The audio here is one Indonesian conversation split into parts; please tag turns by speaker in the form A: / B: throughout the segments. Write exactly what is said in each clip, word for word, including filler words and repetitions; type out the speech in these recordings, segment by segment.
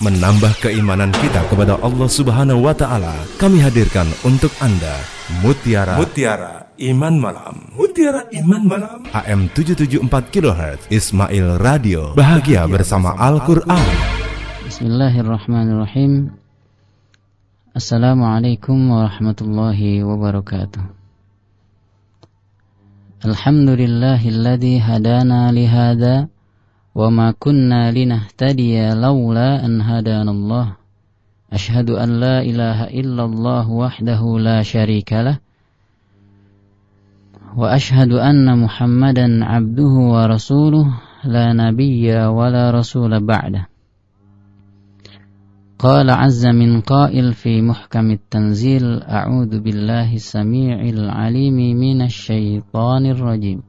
A: menambah keimanan kita kepada Allah Subhanahu wa taala. Kami hadirkan untuk Anda Mutiara Mutiara Iman Malam. Mutiara Iman Malam. A M tujuh tujuh empat kilohertz Ismail Radio. Bahagia, Bahagia bersama, bersama Al-Qur'an.
B: Bismillahirrahmanirrahim. Assalamualaikum warahmatullahi wabarakatuh. Alhamdulillahilladzi hadana lihada wa ma kunna linahtadiya laula an hadanallah. Asyhadu an la ilaha illallah wahdahu la syarikalah wa asyhadu anna Muhammadan abduhu wa rasuluh la nabiyya wa la rasula ba'dah. Qala azza min qail fi muhkamit tanzil a'udzu billahi samii'il 'alimi minasy syaithanir rajim.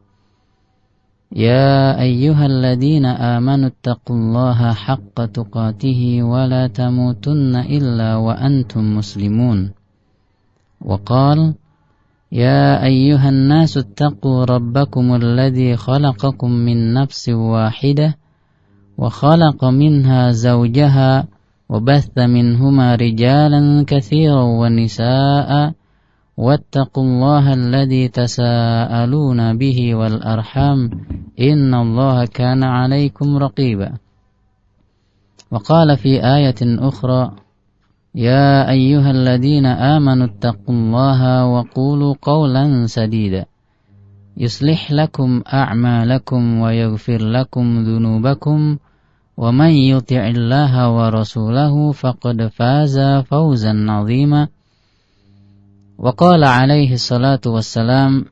B: Ya ayyuhalladzina amanu taqullaha haqqa tuqatih wa la tamutunna illa wa antum muslimun. Wa qala ya ayyuhan nasu taqu rabbakumul ladzi khalaqakum min nafsin wahidah wa khalaqa minha zawjaha wa batha minhuma rijalan katsiran wa nisaa'a wattaqullaha alladzi tasaaluna bihi wal arham innallaha kana 'alaikum raqiba. Wa qala fi ayatin ukhra ya ayyuhalladzina amanu taqullaha wa qulu qawlan sadida yuslih lakum a'malakum wa yaghfir lakum dhunubakum wa man yuti'illaha wa rasulahu faqad faza fawzan 'azima. Wa qala alaihi salatu wassalam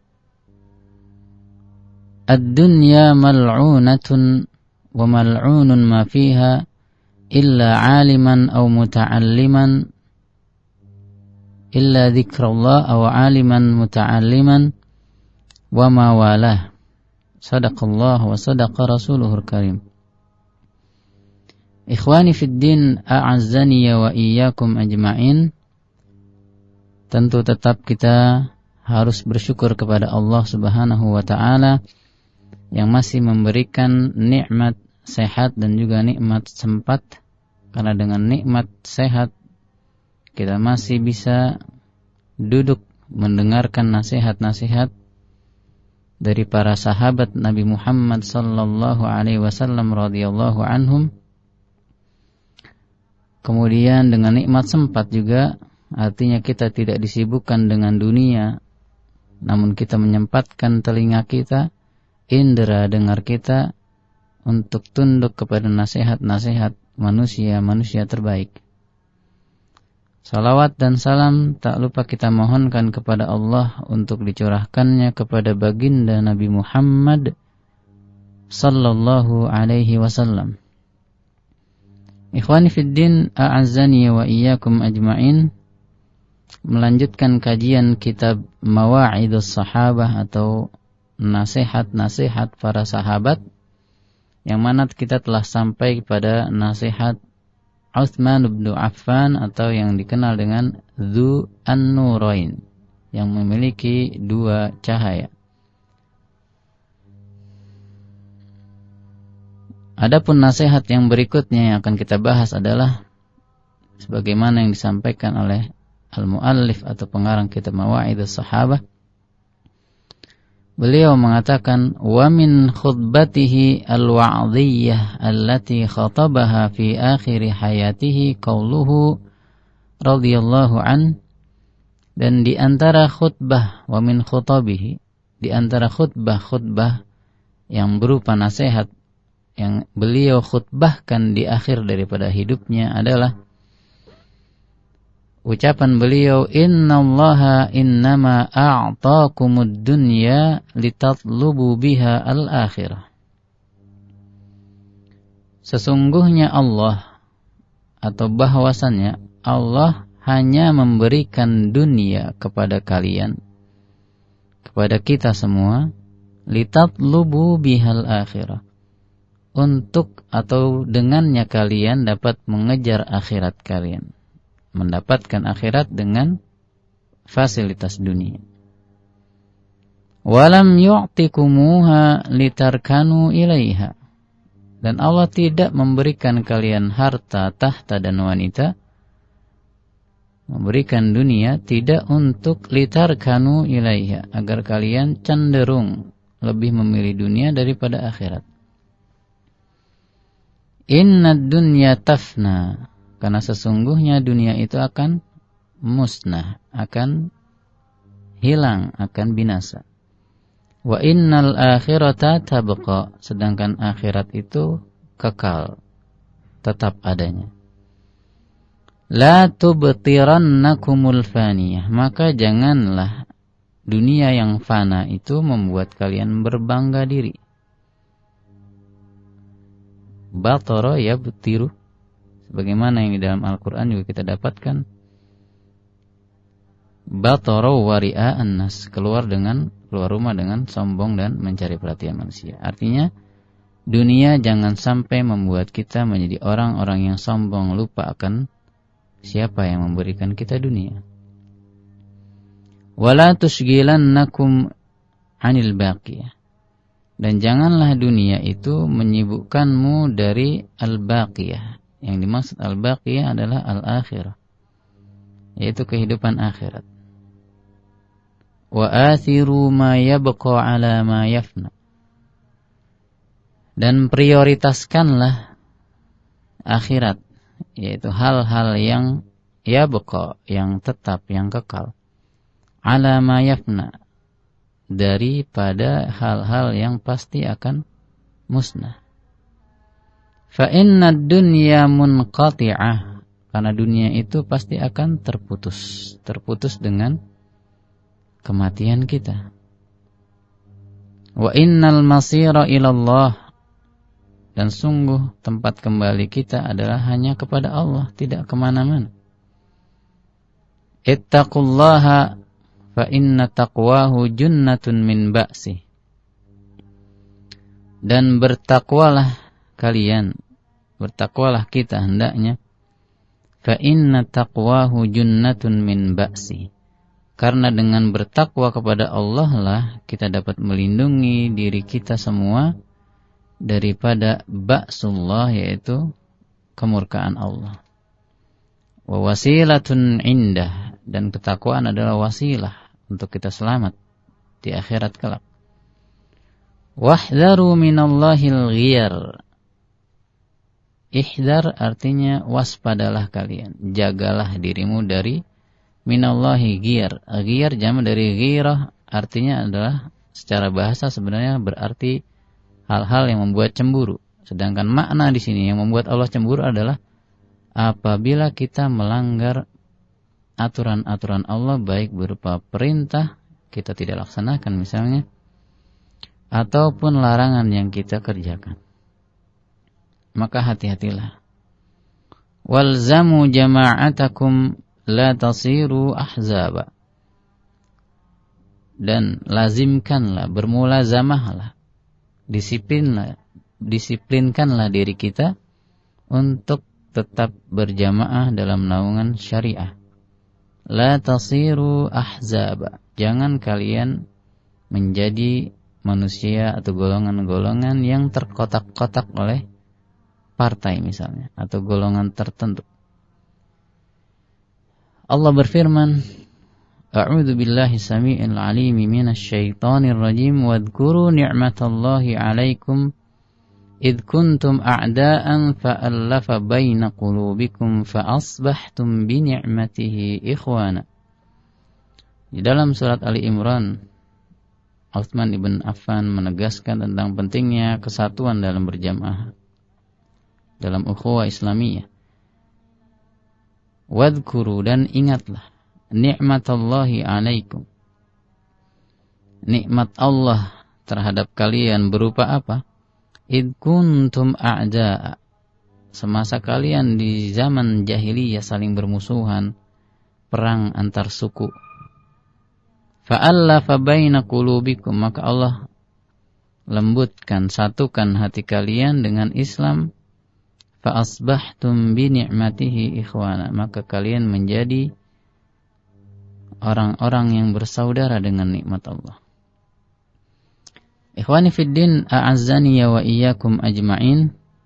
B: ad-dunya mal'unatun wa mal'unun ma fiha illa 'aliman aw muta'alliman illa dzikrullah aw 'aliman muta'alliman wa ma walah. Sadaqallah wa sadaqa rasuluhul karim. Ikhwani fid din, a'azzani wa iyyakum ajma'in. Tentu tetap kita harus bersyukur kepada Allah Subhanahu wa taala yang masih memberikan nikmat sehat dan juga nikmat sempat. Karena dengan nikmat sehat kita masih bisa duduk mendengarkan nasihat-nasihat dari para sahabat Nabi Muhammad sallallahu alaihi wasallam radhiyallahu anhum. Kemudian dengan nikmat sempat juga artinya kita tidak disibukkan dengan dunia, namun kita menyempatkan telinga kita, indera dengar kita untuk tunduk kepada nasihat-nasihat manusia-manusia terbaik. Salawat dan salam tak lupa kita mohonkan kepada Allah untuk dicurahkannya kepada baginda Nabi Muhammad sallallahu alaihi wasallam. Ikhwani fid din, a'azzani wa iyyakum ajma'in. Melanjutkan kajian kitab Mawa'idus Sahabah atau nasihat-nasihat para sahabat, yang mana kita telah sampai pada nasihat Utsman bin Affan atau yang dikenal dengan Dzu an-Nurain, yang memiliki dua cahaya. Adapun nasihat yang berikutnya yang akan kita bahas adalah sebagaimana yang disampaikan oleh Al-Mu'allif atau pengarang kitab Mawa'idus Sahabah. Beliau mengatakan wa min khutbatihi al-wa'dhiyyah allati khatabaha fi akhir hayatihi qauluhu radhiyallahu an. Dan di antara khutbah wa min khutabihi, di antara khutbah-khutbah yang berupa nasihat yang beliau khutbahkan di akhir daripada hidupnya adalah ucapan beliau, innallaha innama a'taakumud dunya litatlubu biha al-akhirah. Sesungguhnya Allah, atau bahwasannya Allah hanya memberikan dunia kepada kalian, kepada kita semua, litatlubu bihal akhirah, untuk atau dengannya kalian dapat mengejar akhirat kalian, mendapatkan akhirat dengan fasilitas dunia. Walam yu'tikumuha litarkanu ilaiha, Dan Allah tidak memberikan kalian harta, tahta dan wanita, memberikan dunia tidak untuk litarkanu ilaiha, agar kalian cenderung lebih memilih dunia daripada akhirat. Innad dunya tafna, karena sesungguhnya dunia itu akan musnah, akan hilang, akan binasa. Wa innal akhirata tabqa, sedangkan akhirat itu kekal, tetap adanya. La tubtirannakumul faniyah, maka janganlah dunia yang fana itu membuat kalian berbangga diri. Batara yabtiru, sebagaimana yang di dalam Al-Quran juga kita dapatkan. Batara wari'a an-nas, keluar dengan keluar rumah dengan sombong dan mencari perhatian manusia. Artinya dunia jangan sampai membuat kita menjadi orang-orang yang sombong, lupa akan siapa yang memberikan kita dunia. Wala tushghilannakum 'anil baqiyah, dan janganlah dunia itu menyibukkanmu dari al-baqiyah. Yang dimaksud al-baqiyah adalah al-akhirah, yaitu kehidupan akhirat. Wa athiru ma yabqa ala ma yafna, dan prioritaskanlah akhirat, yaitu hal-hal yang yabqa, yang tetap, yang kekal, ala ma yafna, daripada hal-hal yang pasti akan musnah. Fa inna dunya munqati'ah, karena dunia itu pasti akan terputus, terputus dengan kematian kita. Wa innal masira ilallah, dan sungguh tempat kembali kita adalah hanya kepada Allah, tidak kemana-mana. Ittaqullaha fa inna taqwahu junnatun min ba'si, dan bertakwalah kalian, bertakwalah kita hendaknya, fa inna taqwahu junnatun min ba'si, karena dengan bertakwa kepada Allah lah kita dapat melindungi diri kita semua daripada ba'sullah, yaitu kemurkaan Allah. Wa wasilatun indah, dan ketakwaan adalah wasilah untuk kita selamat di akhirat kelak. Wahdharu minallahil ghiyar. Ihdar artinya waspadalah kalian, jagalah dirimu dari minallahi ghiyar. Ghiyar jamak dari ghirah, artinya adalah secara bahasa sebenarnya berarti hal-hal yang membuat cemburu. Sedangkan makna di sini yang membuat Allah cemburu adalah apabila kita melanggar aturan-aturan Allah, baik berupa perintah kita tidak laksanakan misalnya, ataupun larangan yang kita kerjakan. Maka hati-hatilah. Walzamu jama'atakum la tasiru ahzaba, dan lazimkanlah, bermulazamahlah, disiplinlah, disiplinkanlah diri kita untuk tetap berjamaah dalam naungan syariah. La tasiru ahzaba, jangan kalian menjadi manusia atau golongan-golongan yang terkotak-kotak oleh partai misalnya, atau golongan tertentu. Allah berfirman, A'udzu billahi samii'il 'aliim minasy syaithaanir rajiim, wadhkuru ni'matallahi 'alaikum id kuntum a'daa'an fa'alafa baina qulubikum fa'asbahtum bi ni'matihi ikhwana. Di dalam surat Ali Imran, Utsman ibn Affan menegaskan tentang pentingnya kesatuan dalam berjamaah dalam ukhuwah Islamiyah. Wadhkuru, dan ingatlah, ni'matallahi 'alaikum, nikmat Allah terhadap kalian berupa apa? Id kuntum a'da'a, semasa kalian di zaman jahiliyah saling bermusuhan, perang antar suku. Fa'allafa baina qulubikum, maka Allah lembutkan, satukan hati kalian dengan Islam. Fa'asbahtum bi ni'matihi ikhwana, maka kalian menjadi orang-orang yang bersaudara dengan nikmat Allah. Ikhwani fid din, a'azzani wa iyyakum ajma'in.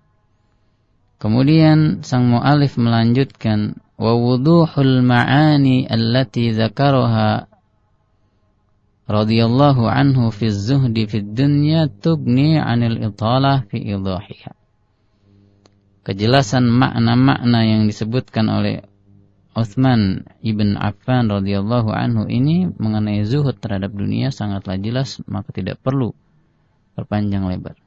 B: Kemudian sang mu'alif melanjutkan, wa wuduhul ma'ani allati dzakaraha radhiyallahu anhu fi zuhdi fi dunya tugni 'anil italah fi idahiha. Kejelasan makna-makna yang disebutkan oleh Utsman ibn Affan radhiyallahu anhu ini mengenai zuhud terhadap dunia sangatlah jelas, maka tidak perlu perpanjang lebar.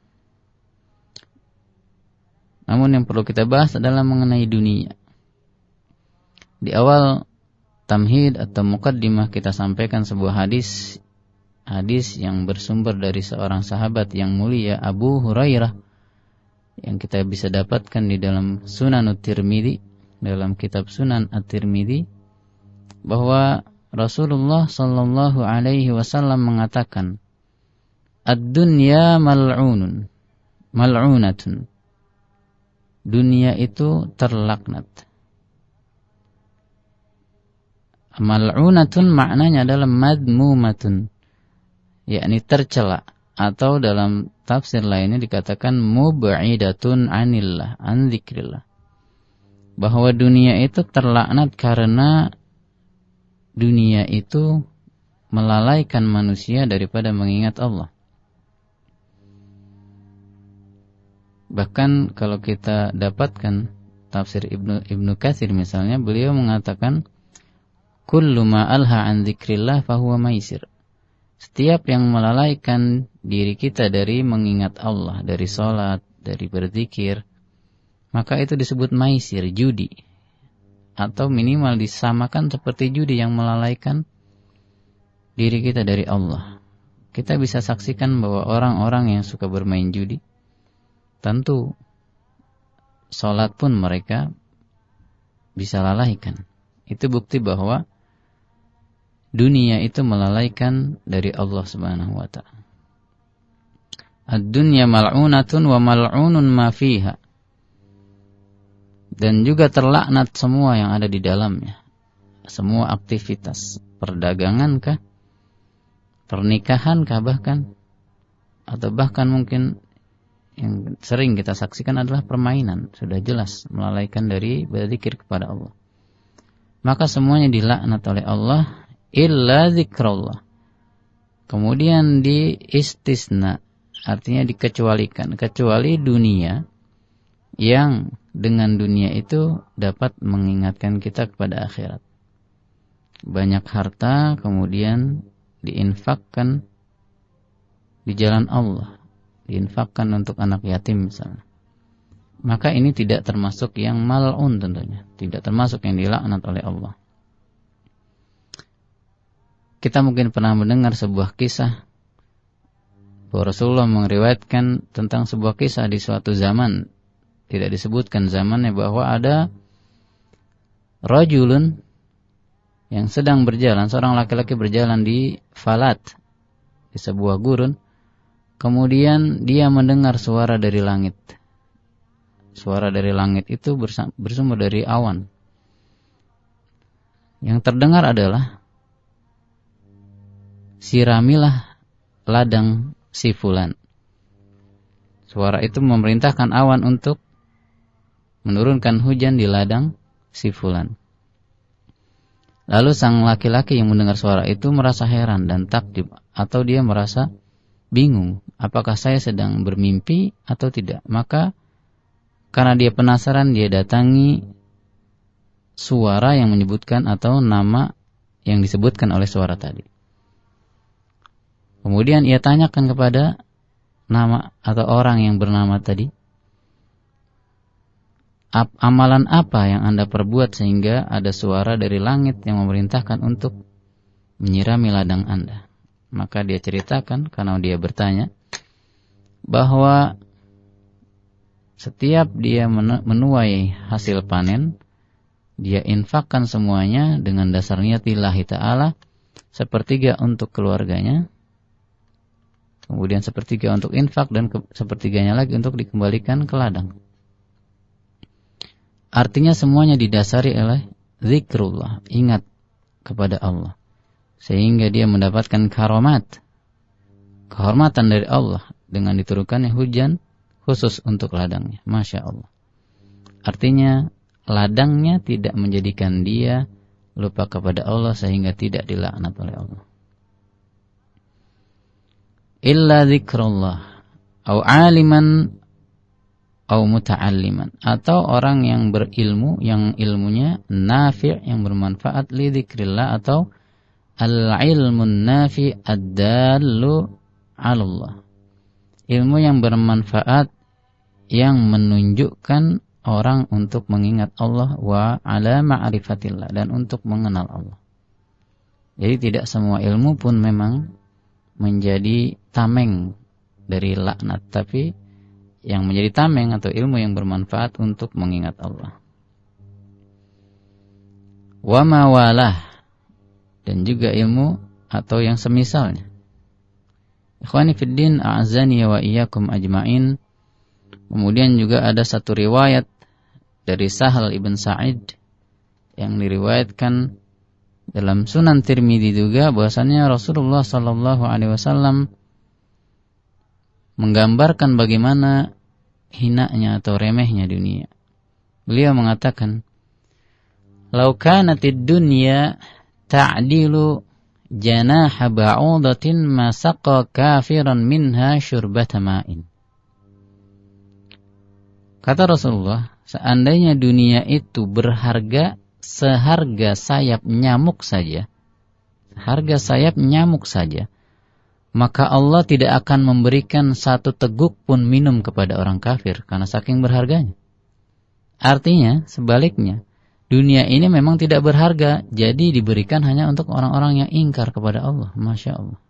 B: Namun yang perlu kita bahas adalah mengenai dunia. Di awal tamhid atau muqaddimah kita sampaikan sebuah hadis hadis yang bersumber dari seorang sahabat yang mulia, Abu Hurairah, yang kita bisa dapatkan di dalam Sunan At-Tirmidzi, dalam kitab Sunan At-Tirmidzi, bahwa Rasulullah sallallahu alaihi wasallam mengatakan, ad-dunya mal'unun mal'unatun. Dunia itu terlaknat. Mal'unatun maknanya adalah madmumatun, yakni tercela, atau dalam tafsir lainnya dikatakan mub'idatun anillah, an dzikrillah. Bahwa dunia itu terlaknat karena dunia itu melalaikan manusia daripada mengingat Allah. Bahkan kalau kita dapatkan tafsir Ibnu Ibnu Katsir misalnya, beliau mengatakan kullu ma alha an dzikrillah fahuwa maisir. Setiap yang melalaikan diri kita dari mengingat Allah, dari salat, dari berzikir, maka itu disebut maisir, judi. Atau minimal disamakan seperti judi yang melalaikan diri kita dari Allah. Kita bisa saksikan bahwa orang-orang yang suka bermain judi, tentu salat pun mereka bisa lalaikan. Itu bukti bahwa dunia itu melalaikan dari Allah Subhanahu wa ta'ala. Ad-dunya mal'unatun wa mal'unun ma fiha. Dan juga terlaknat semua yang ada di dalamnya. Semua aktivitas, perdagangan kah, pernikahan kah bahkan, atau bahkan mungkin yang sering kita saksikan adalah permainan, sudah jelas melalaikan dari berzikir kepada Allah. Maka semuanya dilaknat oleh Allah illa zikrullah. Kemudian di istisna, artinya dikecualikan, kecuali dunia yang dengan dunia itu dapat mengingatkan kita kepada akhirat. Banyak harta kemudian diinfakkan di jalan Allah, diinfakkan untuk anak yatim misalnya, maka ini tidak termasuk yang mal'un tentunya, tidak termasuk yang dilaknat oleh Allah. Kita mungkin pernah mendengar sebuah kisah bahwa Rasulullah meriwayatkan tentang sebuah kisah di suatu zaman, tidak disebutkan zamannya, bahwa ada rajulun yang sedang berjalan, seorang laki-laki berjalan di falat, di sebuah gurun. Kemudian dia mendengar suara dari langit. Suara dari langit itu bersumber dari awan. Yang terdengar adalah, siramilah ladang si fulan. Suara itu memerintahkan awan untuk menurunkan hujan di ladang si fulan. Lalu sang laki-laki yang mendengar suara itu merasa heran dan takjub, atau dia merasa bingung, apakah saya sedang bermimpi atau tidak. Maka karena dia penasaran, dia datangi suara yang menyebutkan atau nama yang disebutkan oleh suara tadi. Kemudian ia tanyakan kepada nama atau orang yang bernama tadi, amalan apa yang Anda perbuat sehingga ada suara dari langit yang memerintahkan untuk menyirami ladang Anda? Maka dia ceritakan, karena dia bertanya, bahwa setiap dia menuai hasil panen, dia infakkan semuanya dengan dasar niat lillahi ta'ala, sepertiga untuk keluarganya, kemudian sepertiga untuk infak, dan ke, sepertiganya lagi untuk dikembalikan ke ladang. Artinya semuanya didasari oleh zikrullah, ingat kepada Allah, sehingga dia mendapatkan karomat, kehormatan dari Allah dengan diturunkannya hujan khusus untuk ladangnya. Masya Allah. Artinya ladangnya tidak menjadikan dia lupa kepada Allah sehingga tidak dilaknat oleh Allah. Illa dzikrullah au aliman au muta'alliman, atau orang yang berilmu yang ilmunya nafi', yang bermanfaat, li dzikrillah, atau al-ilmun nafi' ad-dallu 'ala Allah, ilmu yang bermanfaat yang menunjukkan orang untuk mengingat Allah, wa ala ma'rifatillah, dan untuk mengenal Allah. Jadi tidak semua ilmu pun memang menjadi tameng dari laknat, tapi yang menjadi tameng atau ilmu yang bermanfaat untuk mengingat Allah. Wa mawalah, dan juga ilmu atau yang semisalnya. Ikhwani fiddin, a'azani wa iyyakum ajma'in. Kemudian juga ada satu riwayat dari Sahal ibn Sa'id yang diriwayatkan dalam Sunan Tirmidzi juga, bahwasannya Rasulullah sallallahu alaihi wasallam menggambarkan bagaimana hinanya atau remehnya dunia. Beliau mengatakan, "Lau kanatid dunya ta'dilu janaha ba'udatin ma saqa kafiran minha syurbata ma'in." Kata Rasulullah, seandainya dunia itu berharga seharga sayap nyamuk saja, harga sayap nyamuk saja, maka Allah tidak akan memberikan satu teguk pun minum kepada orang kafir karena saking berharganya. Artinya sebaliknya, dunia ini memang tidak berharga, jadi diberikan hanya untuk orang-orang yang ingkar kepada Allah. Masya Allah.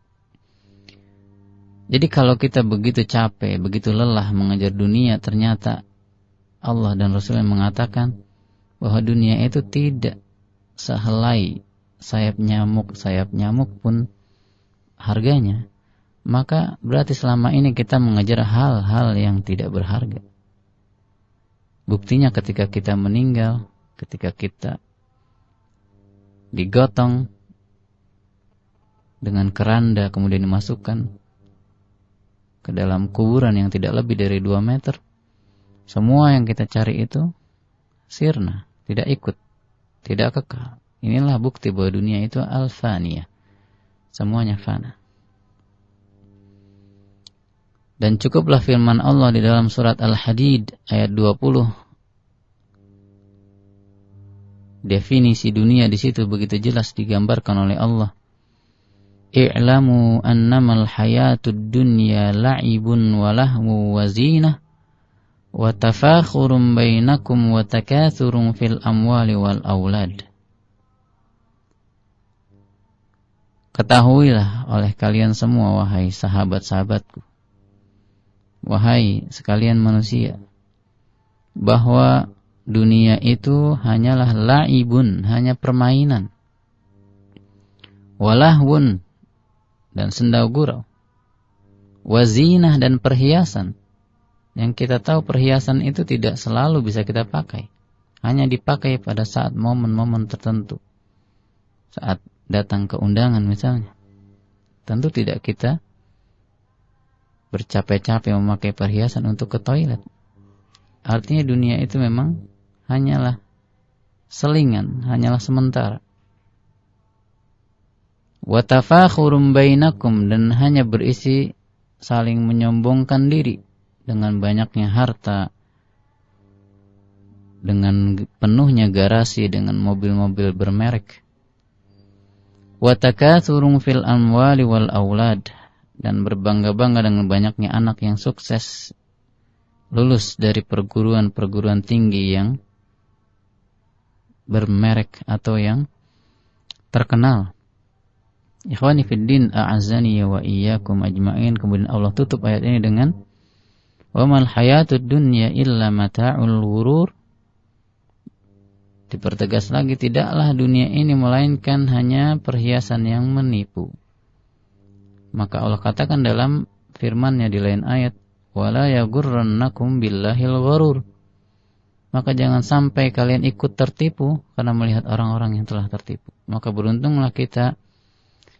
B: Jadi kalau kita begitu capek, begitu lelah mengejar dunia, ternyata Allah dan Rasulnya mengatakan bahwa dunia itu tidak sehelai sayap nyamuk, sayap nyamuk pun harganya, maka berarti selama ini kita mengejar hal-hal yang tidak berharga. Buktinya ketika kita meninggal, ketika kita digotong dengan keranda kemudian dimasukkan ke dalam kuburan yang tidak lebih dari dua meter, semua yang kita cari itu sirna, tidak ikut, tidak kekal. Inilah bukti bahwa dunia itu al-faniyah, semuanya fana. Dan cukuplah firman Allah di dalam surat Al-Hadid ayat dua puluh. Definisi dunia di situ begitu jelas digambarkan oleh Allah. I'lamu annamal hayatud dunya la'ibun wa lahwu wa zinah wa tafakhurun bainakum wa takathurun fil amwali wal aulad. Ketahuilah oleh kalian semua, wahai sahabat-sahabatku, wahai sekalian manusia, bahwa dunia itu hanyalah la'ibun, hanya permainan, walahwun, dan sendau gurau, wazinah, dan perhiasan. Yang kita tahu perhiasan itu tidak selalu bisa kita pakai, hanya dipakai pada saat momen-momen tertentu. Saat datang ke undangan misalnya, tentu tidak kita bercapek-capek memakai perhiasan untuk ke toilet. Artinya dunia itu memang hanyalah selingan, hanyalah sementara. Wa tafakhurum bainakum, dan hanya berisi saling menyombongkan diri dengan banyaknya harta, dengan penuhnya garasi, dengan mobil-mobil bermerek. Wa takatsurun fil amwali wal aulad, dan berbangga-bangga dengan banyaknya anak yang sukses, lulus dari perguruan-perguruan tinggi yang bermerek atau yang terkenal. Ikhwani fiddin, a'azani wa iyyakum ajma'in. Kemudian Allah tutup ayat ini dengan wa mal hayatud dunya illa mata'ul ghurur. Dipertegas lagi, tidaklah dunia ini melainkan hanya perhiasan yang menipu. Maka Allah katakan dalam firman-Nya di lain ayat, wala yaghurrannakum billahil ghurur. Maka jangan sampai kalian ikut tertipu karena melihat orang-orang yang telah tertipu. Maka beruntunglah kita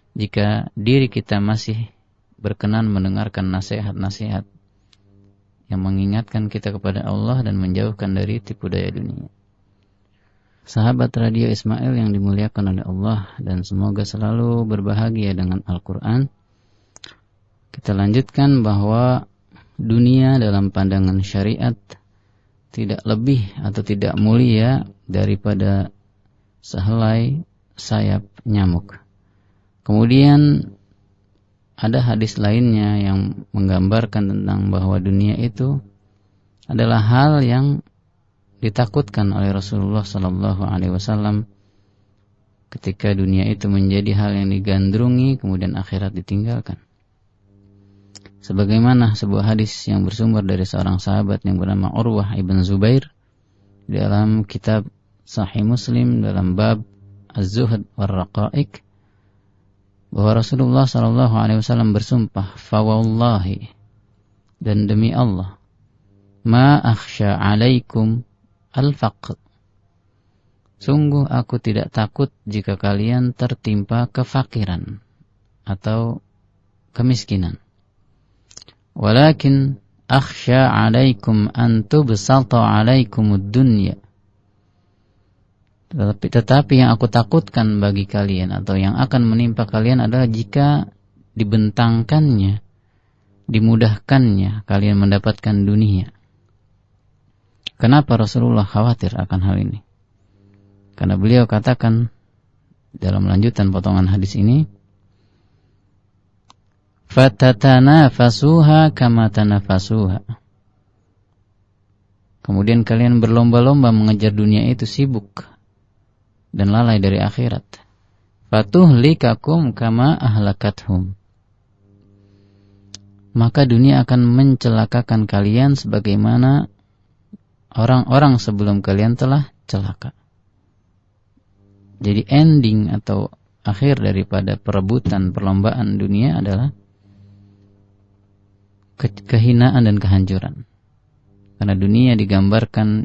B: jika diri kita masih berkenan mendengarkan nasihat-nasihat yang mengingatkan kita kepada Allah dan menjauhkan dari tipu daya dunia. Sahabat Radio Ismail yang dimuliakan oleh Allah dan semoga selalu berbahagia dengan Al-Quran. Kita lanjutkan bahwa dunia dalam pandangan syariat tidak lebih atau tidak mulia daripada sehelai sayap nyamuk. Kemudian ada hadis lainnya yang menggambarkan tentang bahwa dunia itu adalah hal yang ditakutkan oleh Rasulullah sallallahu alaihi wasallam ketika dunia itu menjadi hal yang digandrungi kemudian akhirat ditinggalkan. Sebagaimana sebuah hadis yang bersumber dari seorang sahabat yang bernama Urwah ibn Zubair dalam kitab Sahih Muslim dalam bab Az-Zuhd war-Raqa'iq, bahwa Rasulullah sallallahu alaihi wasallam bersumpah, "Fa wallahi," dan demi Allah, "ma akhsha 'alaikum al-faqr." Sungguh aku tidak takut jika kalian tertimpa kefakiran atau kemiskinan. Walakin akhsha 'alaikum an tubsata 'alaikumud dunya. Tetapi, tetapi yang aku takutkan bagi kalian atau yang akan menimpa kalian adalah jika dibentangkannya, dimudahkannya kalian mendapatkan dunia. Kenapa Rasulullah khawatir akan hal ini? Karena beliau katakan dalam lanjutan potongan hadis ini, "Fatatanafasuha kama tanafasuha." Kemudian kalian berlomba-lomba mengejar dunia itu, sibuk dan lalai dari akhirat. "Fatuhlikakum kama ahlakathum." Maka dunia akan mencelakakan kalian sebagaimana orang-orang sebelum kalian telah celaka. Jadi ending atau akhir daripada perebutan perlombaan dunia adalah ke- kehinaan dan kehancuran. Karena dunia digambarkan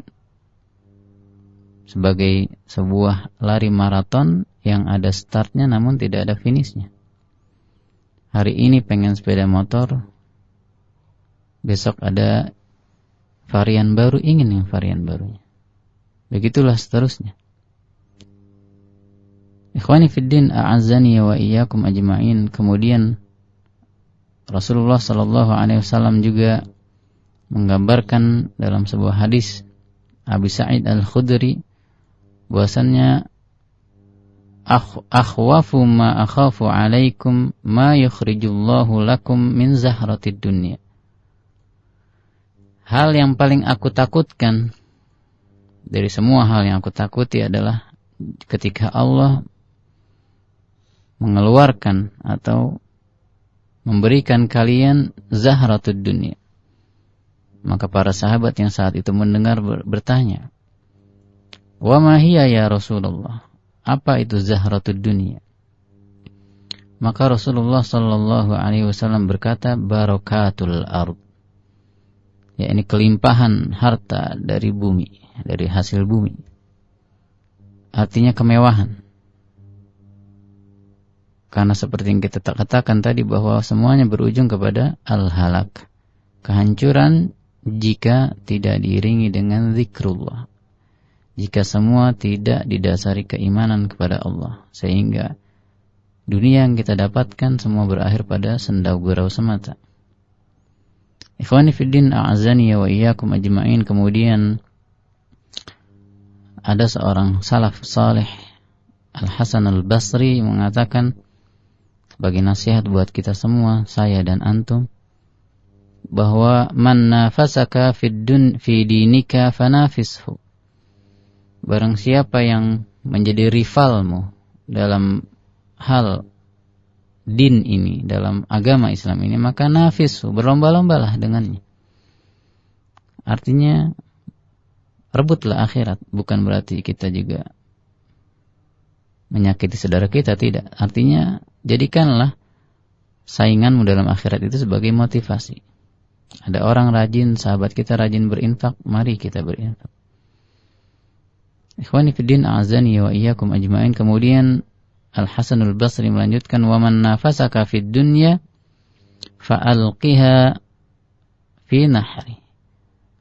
B: sebagai sebuah lari maraton yang ada startnya namun tidak ada finishnya. Hari ini pengen sepeda motor, besok ada varian baru, ingin yang varian barunya. Begitulah seterusnya. Ikhwani fiddin, a'azzani wa iyyakum ajma'in. Kemudian Rasulullah sallallahu alaihi wasallam juga menggambarkan dalam sebuah hadis Abi Sa'id Al-Khudri bahwasannya akhwafu ma akhafu alaikum ma yukhrijullahu lakum min zahratid dunya. Hal yang paling aku takutkan dari semua hal yang aku takuti adalah ketika Allah mengeluarkan atau memberikan kalian zahratud dunia. Maka para sahabat yang saat itu mendengar bertanya, "Wa ma hiya ya Rasulullah?" Apa itu zahratud dunia? Maka Rasulullah sallallahu alaihi wasallam berkata, "Barakatul ard." Ya, ini kelimpahan harta dari bumi, dari hasil bumi. Artinya kemewahan. Karena seperti yang kita katakan tadi bahwa semuanya berujung kepada al-halak, kehancuran jika tidak diiringi dengan zikrullah. Jika semua tidak didasari keimanan kepada Allah, sehingga dunia yang kita dapatkan semua berakhir pada sendau gurau semata. Ikhwani fiddin, a'azani wa iyyakum ajma'in. Kemudian ada seorang salaf saleh, Al-Hasan Al-Basri, mengatakan sebagai nasihat buat kita semua, saya dan antum, bahwa man nafasaka fid dun fi dinika fanafishu. Barang siapa yang menjadi rivalmu dalam hal din ini, dalam agama Islam ini, maka nafishu, berlomba-lombalah dengannya. Artinya rebutlah akhirat, bukan berarti kita juga menyakiti saudara kita, tidak. Artinya jadikanlah sainganmu dalam akhirat itu sebagai motivasi. Ada orang rajin, sahabat kita rajin berinfak, mari kita berinfak. Ikhwani fiddin, a'azani wa iyyakum ajma'in. Kemudian Al-Hasan Al-Basri melanjutkan, "Wa man nafasaka fid dunya fa'alqiha fi nahri."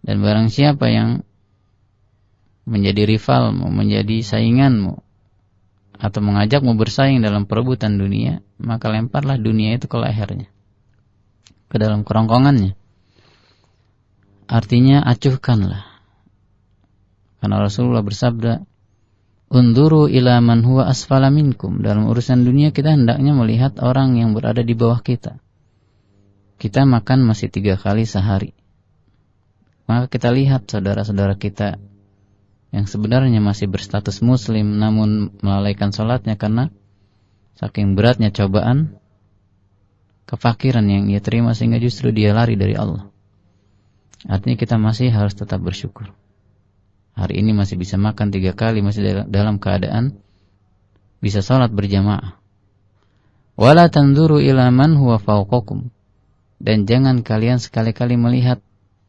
B: Dan barang siapa yang menjadi rivalmu, menjadi sainganmu, atau mengajakmu bersaing dalam perebutan dunia, maka lemparlah dunia itu ke lehernya, ke dalam kerongkongannya. Artinya acuhkanlah. Karena Rasulullah bersabda, "Unduru ila man huwa asfala minkum." Dalam urusan dunia kita hendaknya melihat orang yang berada di bawah kita. Kita makan masih tiga kali sehari, maka kita lihat saudara-saudara kita yang sebenarnya masih berstatus muslim namun melalaikan sholatnya karena saking beratnya cobaan kefakiran yang ia terima sehingga justru dia lari dari Allah. Artinya kita masih harus tetap bersyukur. Hari ini masih bisa makan tiga kali, masih dalam keadaan bisa sholat berjamaah. Wala tanduru ila man huwa fawqakum. Dan jangan kalian sekali-kali melihat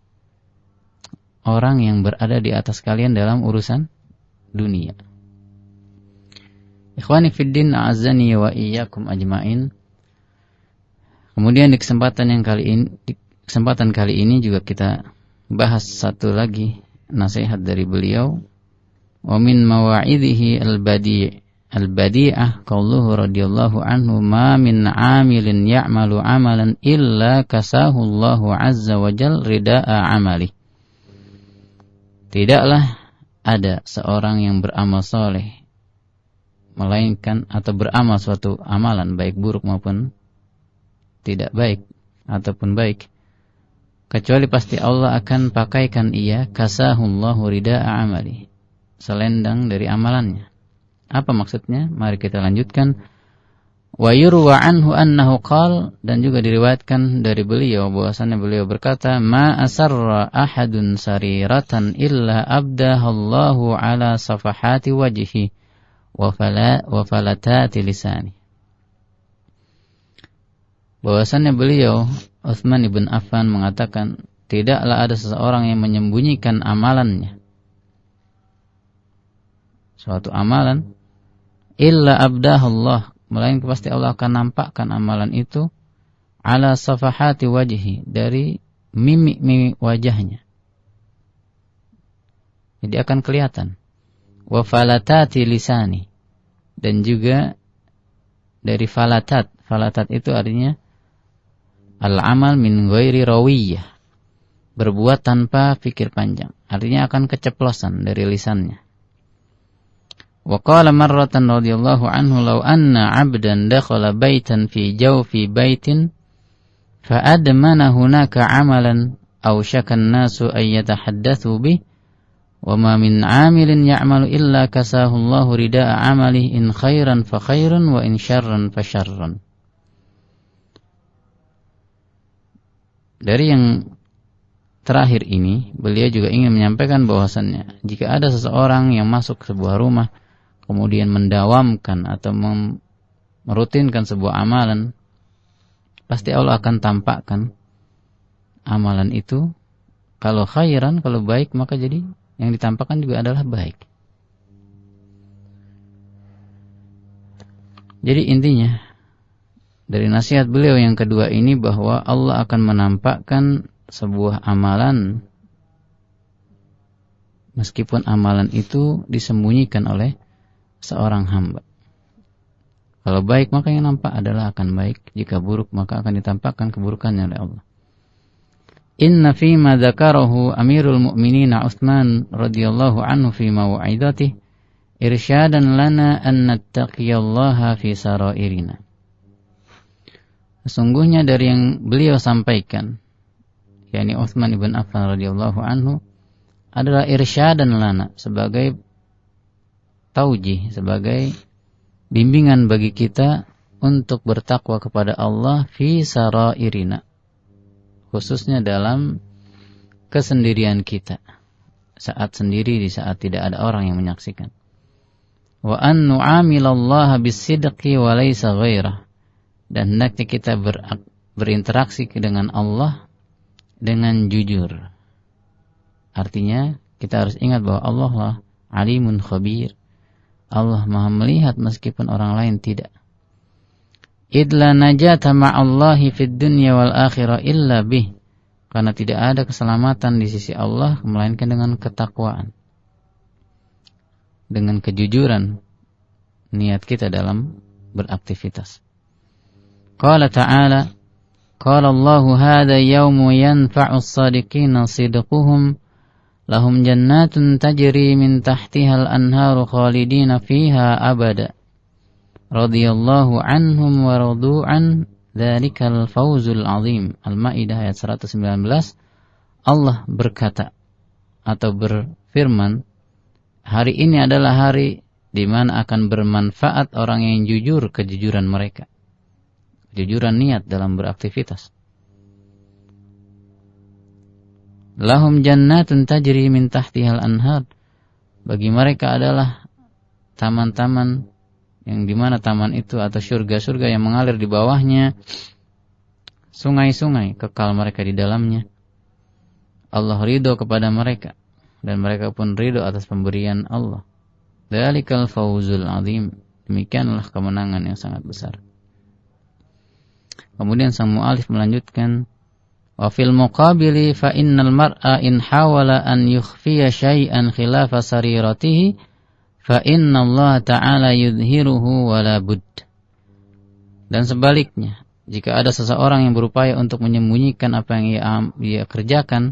B: orang yang berada di atas kalian dalam urusan dunia. Ikhwani fiddin, a'azzani wa iyyakum ajma'in. Kemudian di kesempatan yang kali ini, di kesempatan kali ini juga kita bahas satu lagi nasihat dari beliau. Wa min mawa'idhihi al-badi' al-badi'ah qauluhu radhiyallahu anhu, ma min 'amilin ya'malu 'amalan illa kasahu Allahu 'azza wa jalla rida'a 'amali. Tidaklah ada seorang yang beramal soleh melainkan atau beramal suatu amalan baik buruk maupun tidak baik ataupun baik, kecuali pasti Allah akan pakaikan ia kasahullahu rida'a amali, selendang dari amalannya. Apa maksudnya? Mari kita lanjutkan. Wa yurwa anhu annahu qal, dan juga diriwayatkan dari beliau bahwasanya beliau berkata, ma asarra ahadun sariratan illa abdahallahu ala safahati wajhi wa fala wa falatati lisani. Bahwasanya beliau Utsman ibn Affan mengatakan, tidaklah ada seseorang yang menyembunyikan amalannya, suatu amalan, illa abdahallah, melainkan pasti Allah akan nampakkan amalan itu ala safahati wajhi, dari mimik-mimik wajahnya. Jadi akan kelihatan. Wa falatati lisani, dan juga dari falatat. Falatat itu artinya al-amal min ghairi rawiyah, berbuat tanpa fikir panjang. Artinya akan keceplosan dari lisannya. Wa qala marratan radhiyallahu anhu, law anna 'abdan dakhala baitan fi jawfi baitin fa admana hunaka 'amalan aw shaka an-nasu ay yatahaddatsu bih wa ma min 'amilin ya'malu illa kasahu Allahu rida'a 'amalihi in khairan fa khairun wa in syarran fa syarran. Dari yang terakhir ini, beliau juga ingin menyampaikan bahwasannya jika ada seseorang yang masuk ke sebuah rumah kemudian mendawamkan atau merutinkan sebuah amalan, pasti Allah akan tampakkan amalan itu. Kalau khairan, kalau baik, maka jadi yang ditampakkan juga adalah baik. Jadi intinya dari nasihat beliau yang kedua ini, bahwa Allah akan menampakkan sebuah amalan meskipun amalan itu disembunyikan oleh seorang hamba. Kalau baik maka yang nampak adalah akan baik, jika buruk maka akan ditampakkan keburukannya oleh Allah. Inna fima dzakarahu Amirul Mukminin Utsman radhiyallahu anhu fi mau'idatihi irsyadan lana an nattaqiyallaha fi sarairina. Sesungguhnya dari yang beliau sampaikan, yakni Utsman ibn Affan radhiyallahu anhu, adalah irsyadan lana, sebagai taujih, sebagai bimbingan bagi kita untuk bertakwa kepada Allah fi sarairina, khususnya dalam kesendirian kita, saat sendiri, di saat tidak ada orang yang menyaksikan. Wa an nu'amilallaha bisidqi wa laysa ghairah, dan hendaknya kita ber, berinteraksi dengan Allah dengan jujur. Artinya kita harus ingat bahwa Allah lah alimun khabir, Allah maha melihat meskipun orang lain tidak. Idla najata ma'allahi fid dunya wal akhirah illa bih, Karena tidak ada keselamatan di sisi Allah melainkan dengan ketakwaan, dengan kejujuran niat kita dalam beraktivitas. Qala ta'ala, qala Allahu hadha yawmu yanfa'u as-sadiqina sidquhum lahum jannatun tajri min tahtiha al-anharu khalidina fiha abada radhiyallahu anhum wa radu an dzalikal fawzul azim. Al-Maidah ayat seratus sembilan belas. Allah berkata atau berfirman, hari ini adalah hari di mana akan bermanfaat orang yang jujur kejujuran mereka, kejujuran niat dalam beraktivitas. Lahum jannatun tajri min tahtihal anhar. Bagi mereka adalah taman-taman yang dimana taman itu atau surga-surga yang mengalir di bawahnya sungai-sungai kekal mereka di dalamnya. Allah ridho kepada mereka dan mereka pun ridho atas pemberian Allah. Dzalikal fawzul azim. Demikianlah kemenangan yang sangat besar. Kemudian sang mu'alif melanjutkan, wa fil muqabili fa innal mar'a in hawala an yukhfiya syai'an khilafa sariratihi fa inna Allah ta'ala yudhiruhu wala budd. Dan sebaliknya, jika ada seseorang yang berupaya untuk menyembunyikan apa yang ia, ia kerjakan,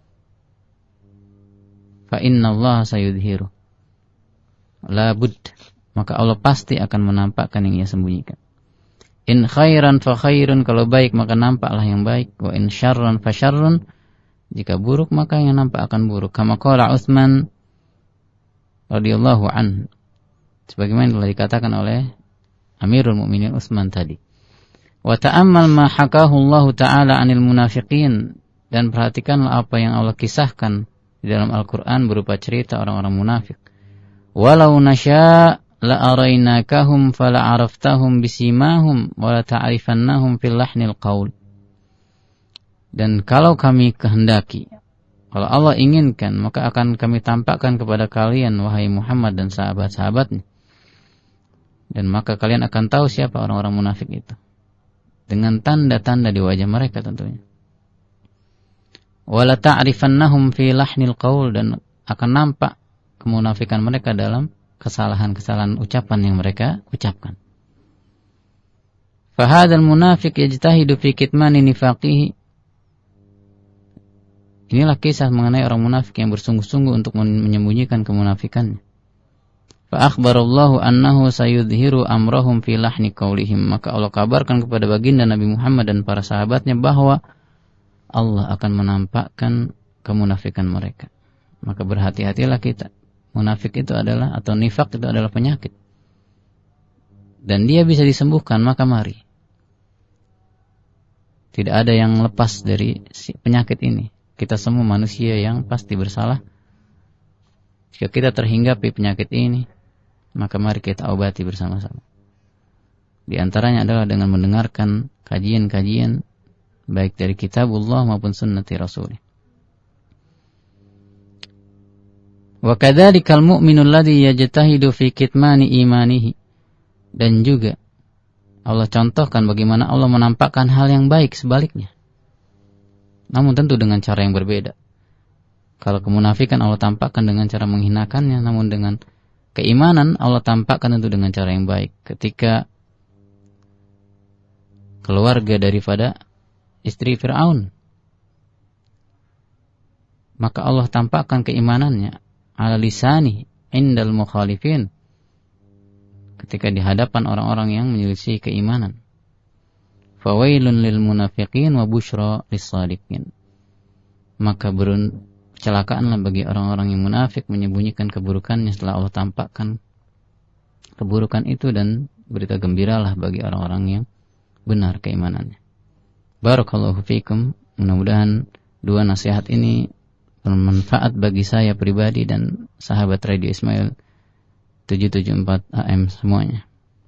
B: fa inna Allah sayudhiru la budd, maka Allah pasti akan menampakkan yang ia sembunyikan. In khairan fa khairun, kalau baik maka nampaklah yang baik. Wa in syarran fa syarrun, jika buruk maka yang nampak akan buruk. Kama qala Utsman radhiyallahu anhu, sebagaimana telah dikatakan oleh Amirul Mukminin Utsman tadi. Wa ta'ammal ma hakahu Allah taala 'anil munafiqin, dan perhatikanlah apa yang Allah kisahkan di dalam Al-Qur'an berupa cerita orang-orang munafik. Walau nasya' la arainakahum fala araftahum bisimahum wa la ta'rifannahum fil lahnil qaul. Dan kalau kami kehendaki, kalau Allah inginkan, maka akan kami tampakkan kepada kalian wahai Muhammad dan sahabat-sahabatnya, dan maka kalian akan tahu siapa orang-orang munafik itu dengan tanda-tanda di wajah mereka tentunya. Wa la ta'rifannahum fi lahnil qaul, dan akan nampak kemunafikan mereka dalam kesalahan-kesalahan ucapan yang mereka ucapkan. Fahadal munafiq yajtahidu fi kitmani nifaqihi. Inilah kisah mengenai orang munafik yang bersungguh-sungguh untuk menyembunyikan kemunafikannya. Fa akhbarallahu annahu sayudhiru amrahum fi lahni qaulihim. Maka Allah kabarkan kepada baginda Nabi Muhammad dan para sahabatnya bahwa Allah akan menampakkan kemunafikan mereka. Maka berhati-hatilah kita. Munafik itu adalah, atau nifak itu adalah penyakit, dan dia bisa disembuhkan, maka mari. Tidak ada yang lepas dari penyakit ini. Kita semua manusia yang pasti bersalah. Jika kita terhinggapi penyakit ini, maka mari kita obati bersama-sama. Di antaranya adalah dengan mendengarkan kajian-kajian baik dari kitabullah maupun sunnati Rasulih. Wa kadzalikal mu'minul ladzi yajtahidu fi kitmani imanihi. Dan juga Allah contohkan bagaimana Allah menampakkan hal yang baik sebaliknya, namun tentu dengan cara yang berbeda. Kalau kemunafikan Allah tampakkan dengan cara menghinakannya, namun dengan keimanan Allah tampakkan tentu dengan cara yang baik. Ketika keluarga daripada istri Fir'aun, maka Allah tampakkan keimanannya ala lisani indal mukhalifin, ketika di hadapan orang-orang yang menyelisih keimanan. Fawailun lil munafiqin wa busyra lis shadiqin. Maka bercelakaanlah bagi orang-orang yang munafik menyembunyikan keburukannya setelah Allah tampakkan keburukan itu, dan berita gembiralah bagi orang-orang yang benar keimanannya. Barakallahu fikum. Mudah-mudahan dua nasihat ini bermanfaat bagi saya pribadi dan sahabat Radio Ismail tujuh tujuh empat A M semuanya.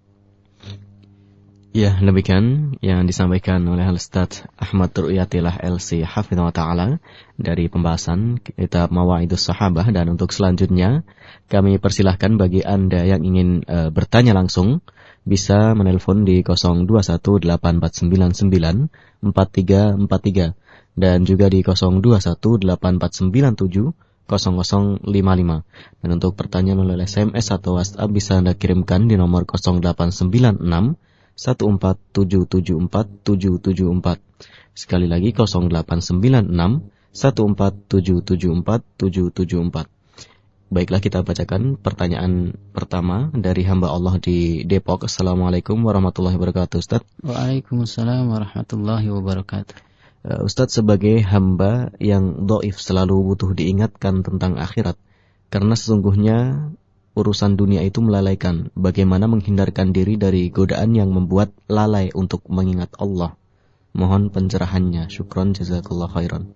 C: Ya, demikian yang disampaikan oleh Al-Ustaz Ahmad Ru'yatillah L C Hafidhahullah Ta'ala dari pembahasan kitab Mawa'idus Sahabah. Dan untuk selanjutnya kami persilahkan bagi Anda yang ingin uh, bertanya langsung, bisa menelpon di nol dua satu delapan empat sembilan sembilan empat tiga empat tiga. dan juga di nol dua satu delapan empat sembilan tujuh nol nol lima lima. Dan untuk pertanyaan melalui S M S atau WhatsApp bisa Anda kirimkan di nomor nol delapan sembilan enam satu empat tujuh tujuh empat tujuh tujuh empat. Sekali lagi nol delapan sembilan enam satu empat tujuh tujuh empat tujuh tujuh empat. Baiklah, kita bacakan pertanyaan pertama dari hamba Allah di Depok. Assalamualaikum warahmatullahi wabarakatuh, Ustaz.
B: Waalaikumsalam warahmatullahi wabarakatuh.
C: Uh, Ustaz, sebagai hamba yang dhaif selalu butuh diingatkan tentang akhirat, karena sesungguhnya urusan dunia itu melalaikan. Bagaimana menghindarkan diri dari godaan yang membuat lalai untuk mengingat Allah? Mohon pencerahannya. Syukron, jazakallah khairan.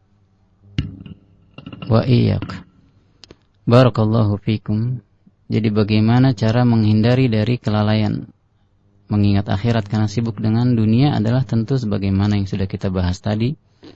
B: Wa iyyak. Barakallahu fikum. Jadi bagaimana cara menghindari dari kelalaian mengingat akhirat karena sibuk dengan dunia adalah tentu sebagaimana yang sudah kita bahas tadi.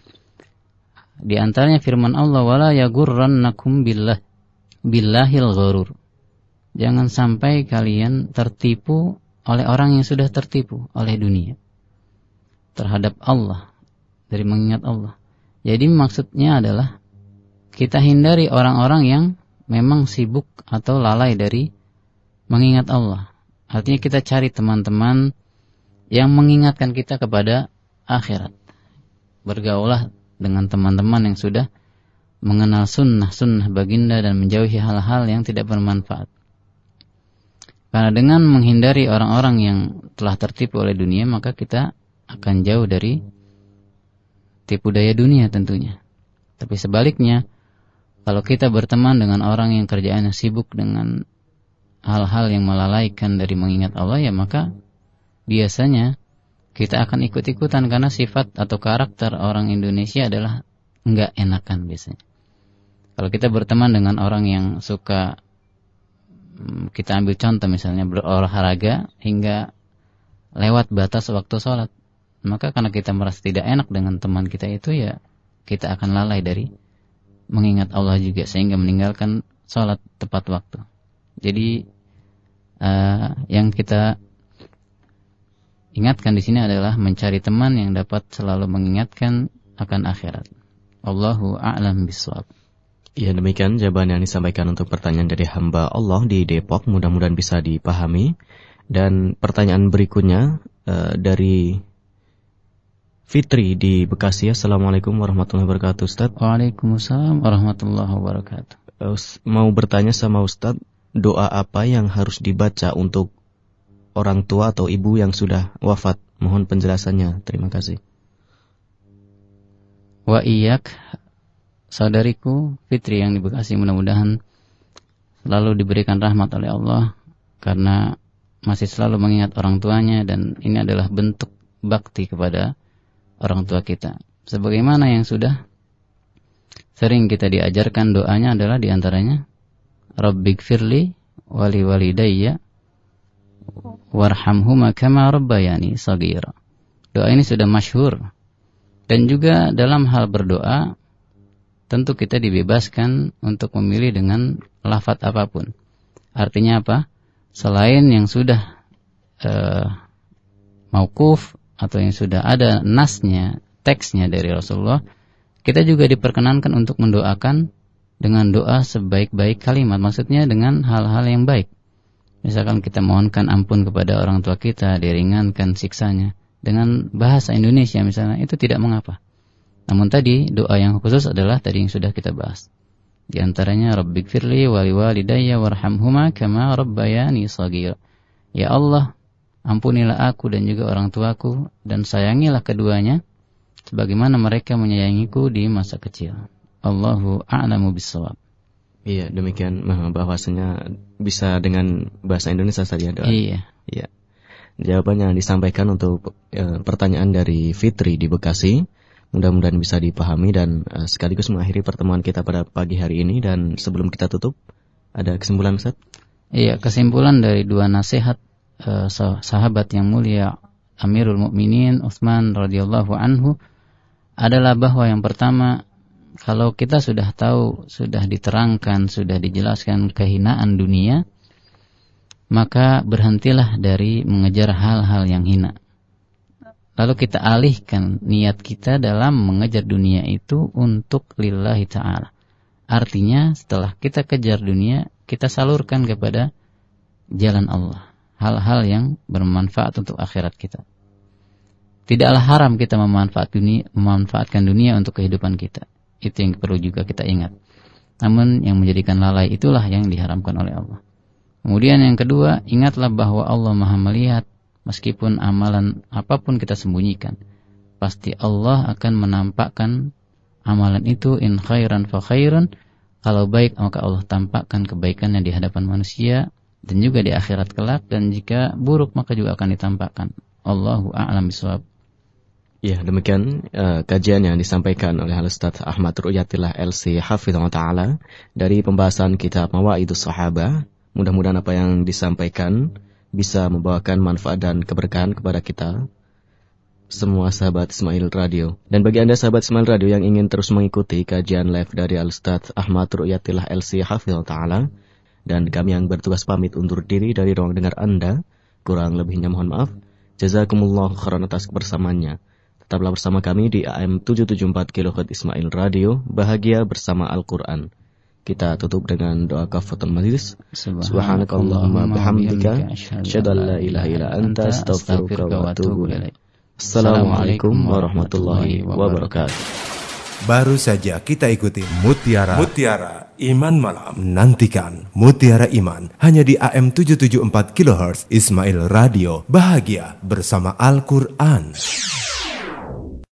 B: Di antaranya firman Allah, wala yagurrannakum billah billahil ghurur. Jangan sampai kalian tertipu oleh orang yang sudah tertipu oleh dunia terhadap Allah, dari mengingat Allah. Jadi maksudnya adalah kita hindari orang-orang yang memang sibuk atau lalai dari mengingat Allah. Artinya kita cari teman-teman yang mengingatkan kita kepada akhirat. Bergaulah dengan teman-teman yang sudah mengenal sunnah-sunnah baginda dan menjauhi hal-hal yang tidak bermanfaat. Karena dengan menghindari orang-orang yang telah tertipu oleh dunia, maka kita akan jauh dari tipu daya dunia tentunya. Tapi sebaliknya, kalau kita berteman dengan orang yang kerjaannya sibuk dengan hal-hal yang melalaikan dari mengingat Allah, ya maka biasanya kita akan ikut-ikutan karena sifat atau karakter orang Indonesia adalah enggak enakan biasanya. Kalau kita berteman dengan orang yang suka, kita ambil contoh misalnya berolahraga hingga lewat batas waktu sholat, maka karena kita merasa tidak enak dengan teman kita itu, ya kita akan lalai dari mengingat Allah juga sehingga meninggalkan sholat tepat waktu. Jadi uh, yang kita ingatkan di sini adalah mencari teman yang dapat selalu mengingatkan akan akhirat. Allahu a'lam bishawab.
C: Ya, demikian jawaban yang disampaikan untuk pertanyaan dari hamba Allah di Depok. Mudah-mudahan bisa dipahami. Dan pertanyaan berikutnya uh, dari Fitri di Bekasi. Assalamualaikum warahmatullahi wabarakatuh, Ustaz.
B: Waalaikumsalam warahmatullahi wabarakatuh.
C: Uh, mau bertanya sama Ustaz, doa apa yang harus dibaca untuk orang tua atau ibu yang sudah wafat? Mohon penjelasannya. Terima kasih.
B: Wa iyyak. Saudariku Fitri yang di Bekasi, mudah-mudahan selalu diberikan rahmat oleh Allah karena masih selalu mengingat orang tuanya, dan ini adalah bentuk bakti kepada orang tua kita. Sebagaimana yang sudah sering kita diajarkan, doanya adalah diantaranya Rabbighfirli wali walidayya warhamhuma kama rabbayani shaghira. Doa ini sudah masyhur, dan juga dalam hal berdoa tentu kita dibebaskan untuk memilih dengan lafaz apapun. Artinya apa? Selain yang sudah uh, mauquf atau yang sudah ada nasnya, teksnya dari Rasulullah, kita juga diperkenankan untuk mendoakan dengan doa sebaik-baik kalimat. Maksudnya dengan hal-hal yang baik. Misalkan kita mohonkan ampun kepada orang tua kita, diringankan siksanya dengan bahasa Indonesia misalnya, itu tidak mengapa. Namun tadi doa yang khusus adalah tadi yang sudah kita bahas. Di antaranya Rabbighfirli wali walidayya warhamhuma kama rabbayani shaghira. Ya Allah, ampunilah aku dan juga orang tuaku, dan sayangilah keduanya sebagaimana mereka menyayangiku di masa kecil. Allahu a'lamu bishawab.
C: Iya, demikian bahwasanya bisa dengan bahasa Indonesia saja doa.
B: Iya.
C: Iya. Jawaban yang disampaikan untuk e, pertanyaan dari Fitri di Bekasi mudah-mudahan bisa dipahami, dan e, sekaligus mengakhiri pertemuan kita pada pagi hari ini. Dan sebelum kita tutup, ada kesimpulan, Ustaz?
B: Iya, kesimpulan dari dua nasihat e, sahabat yang mulia Amirul Mukminin Utsman radhiyallahu anhu adalah bahwa yang pertama, kalau kita sudah tahu, sudah diterangkan, sudah dijelaskan kehinaan dunia, maka berhentilah dari mengejar hal-hal yang hina. lalu kita alihkan niat kita dalam mengejar dunia itu untuk lillahi ta'ala. Artinya setelah kita kejar dunia, kita salurkan kepada jalan Allah, hal-hal yang bermanfaat untuk akhirat kita. Tidaklah haram kita memanfaat dunia, memanfaatkan dunia untuk kehidupan kita. Itu yang perlu juga kita ingat. Namun yang menjadikan lalai itulah yang diharamkan oleh Allah. Kemudian yang kedua, ingatlah bahwa Allah Maha melihat. Meskipun amalan apapun kita sembunyikan, pasti Allah akan menampakkan amalan itu. In khairan fa khairun, kalau baik maka Allah tampakkan kebaikannya di hadapan manusia dan juga di akhirat kelak, dan jika buruk maka juga akan ditampakkan. Allahu a'lam bishawab.
C: Ya, demikian uh, kajian yang disampaikan oleh Al-Ustaz Ahmad Ru'yatillah L C Hafizahullah Ta'ala dari pembahasan kitab Mawa'idus Sahabah. Mudah-mudahan apa yang disampaikan bisa membawakan manfaat dan keberkahan kepada kita semua sahabat Ismail Radio. Dan bagi Anda sahabat Ismail Radio yang ingin terus mengikuti kajian live dari Al-Ustaz Ahmad Ru'yatillah L C Hafizahullah Ta'ala, dan kami yang bertugas pamit undur diri dari ruang dengar Anda, kurang lebihnya mohon maaf. Jazakumullah khairan atas kebersamaannya. Tetaplah bersama kami di A M tujuh tujuh empat kilohertz Ismail Radio, bahagia bersama Al-Quran. Kita tutup dengan doa kafaratul majlis. Subhanakallahumma bihamdika, asyhadu an la ilaha illa anta, astaghfiruka wa atubu ilaik. Assalamualaikum warahmatullahi wabarakatuh.
A: Baru saja kita ikuti Mutiara Mutiara Iman Malam. Nantikan Mutiara Iman hanya di A M tujuh tujuh empat kilohertz Ismail Radio, bahagia bersama Al-Quran.